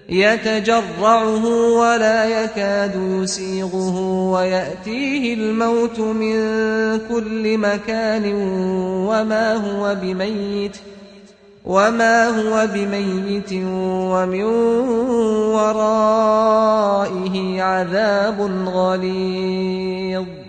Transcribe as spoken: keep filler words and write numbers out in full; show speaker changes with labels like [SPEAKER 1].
[SPEAKER 1] يتجرعه ولا يكاد يسيغه ويأتيه الموت من كل مكان وما هو بميت وما هو بميت ومن ورائه عذاب غليظ